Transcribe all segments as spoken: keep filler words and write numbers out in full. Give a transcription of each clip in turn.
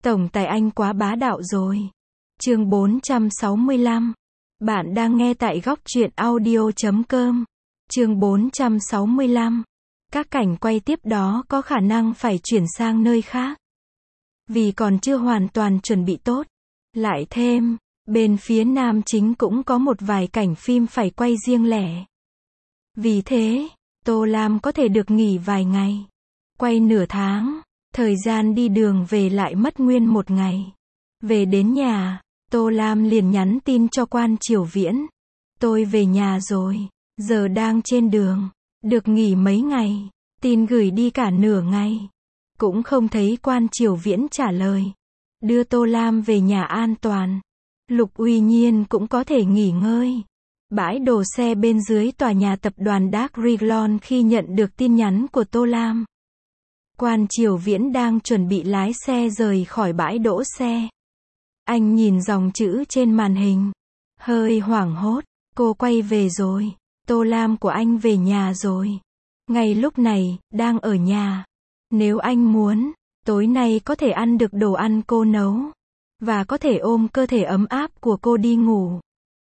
Tổng tài anh quá bá đạo rồi. Chương bốn trăm sáu mươi lăm. Bạn đang nghe tại góc truyện audio chấm com. Chương bốn trăm sáu mươi lăm. Các cảnh quay tiếp đó có khả năng phải chuyển sang nơi khác. Vì còn chưa hoàn toàn chuẩn bị tốt. Lại thêm, bên phía nam chính cũng có một vài cảnh phim phải quay riêng lẻ. Vì thế, Tô Lam có thể được nghỉ vài ngày. Quay nửa tháng, thời gian đi đường về lại mất nguyên một ngày. Về đến nhà, Tô Lam liền nhắn tin cho Quan Triều Viễn. Tôi về nhà rồi, giờ đang trên đường, được nghỉ mấy ngày. Tin gửi đi cả nửa ngày. Cũng không thấy Quan Triều Viễn trả lời. Đưa Tô Lam về nhà an toàn. Lục Uy Nhiên cũng có thể nghỉ ngơi. Bãi đổ xe bên dưới tòa nhà tập đoàn Dark Reglon khi nhận được tin nhắn của Tô Lam. Quan Triều Viễn đang chuẩn bị lái xe rời khỏi bãi đỗ xe. Anh nhìn dòng chữ trên màn hình. Hơi hoảng hốt. Cô quay về rồi. Tô Lam của anh về nhà rồi. Ngay lúc này, đang ở nhà. Nếu anh muốn, tối nay có thể ăn được đồ ăn cô nấu. Và có thể ôm cơ thể ấm áp của cô đi ngủ.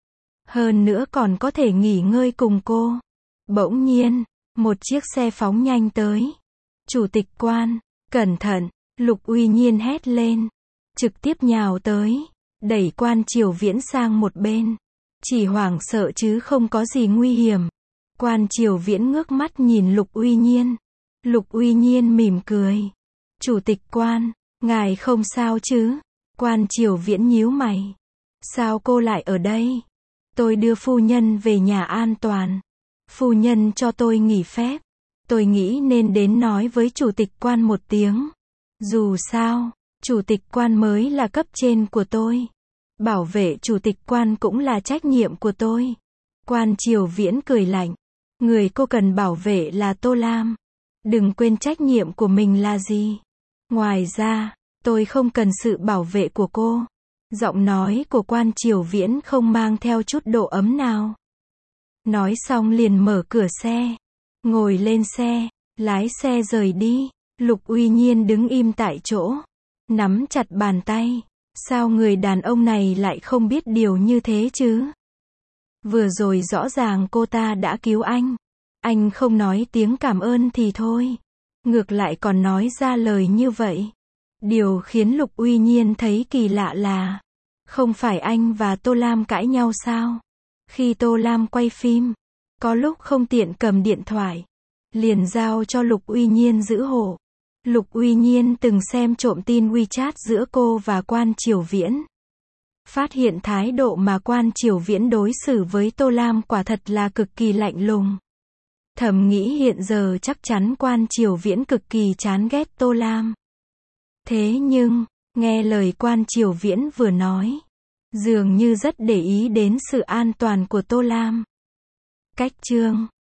Hơn nữa còn có thể nghỉ ngơi cùng cô. Bỗng nhiên, một chiếc xe phóng nhanh tới. Chủ tịch Quan, cẩn thận, Lục Uy Nhiên hét lên. Trực tiếp nhào tới, đẩy Quan Triều Viễn sang một bên. Chỉ hoảng sợ chứ không có gì nguy hiểm. Quan Triều Viễn ngước mắt nhìn Lục Uy Nhiên. Lục Uy Nhiên mỉm cười. Chủ tịch Quan, ngài không sao chứ? Quan Triều Viễn nhíu mày. Sao cô lại ở đây? Tôi đưa phu nhân về nhà an toàn. Phu nhân cho tôi nghỉ phép. Tôi nghĩ nên đến nói với Chủ tịch Quan một tiếng. Dù sao, Chủ tịch Quan mới là cấp trên của tôi. Bảo vệ Chủ tịch Quan cũng là trách nhiệm của tôi. Quan Triều Viễn cười lạnh. Người cô cần bảo vệ là Tô Lam. Đừng quên trách nhiệm của mình là gì. Ngoài ra, tôi không cần sự bảo vệ của cô. Giọng nói của Quan Triều Viễn không mang theo chút độ ấm nào. Nói xong liền mở cửa xe. Ngồi lên xe, lái xe rời đi. Lục Uy Nhiên đứng im tại chỗ. Nắm chặt bàn tay. Sao người đàn ông này lại không biết điều như thế chứ? Vừa rồi rõ ràng cô ta đã cứu anh. Anh không nói tiếng cảm ơn thì thôi. Ngược lại còn nói ra lời như vậy. Điều khiến Lục Uy Nhiên thấy kỳ lạ là, không phải anh và Tô Lam cãi nhau sao? Khi Tô Lam quay phim, có lúc không tiện cầm điện thoại, liền giao cho Lục Uy Nhiên giữ hộ. Lục Uy Nhiên từng xem trộm tin WeChat giữa cô và Quan Triều Viễn. Phát hiện thái độ mà Quan Triều Viễn đối xử với Tô Lam quả thật là cực kỳ lạnh lùng. Thầm nghĩ hiện giờ chắc chắn Quan Triều Viễn cực kỳ chán ghét Tô Lam. Thế nhưng, nghe lời Quan Triều Viễn vừa nói, dường như rất để ý đến sự an toàn của Tô Lam. Cách chương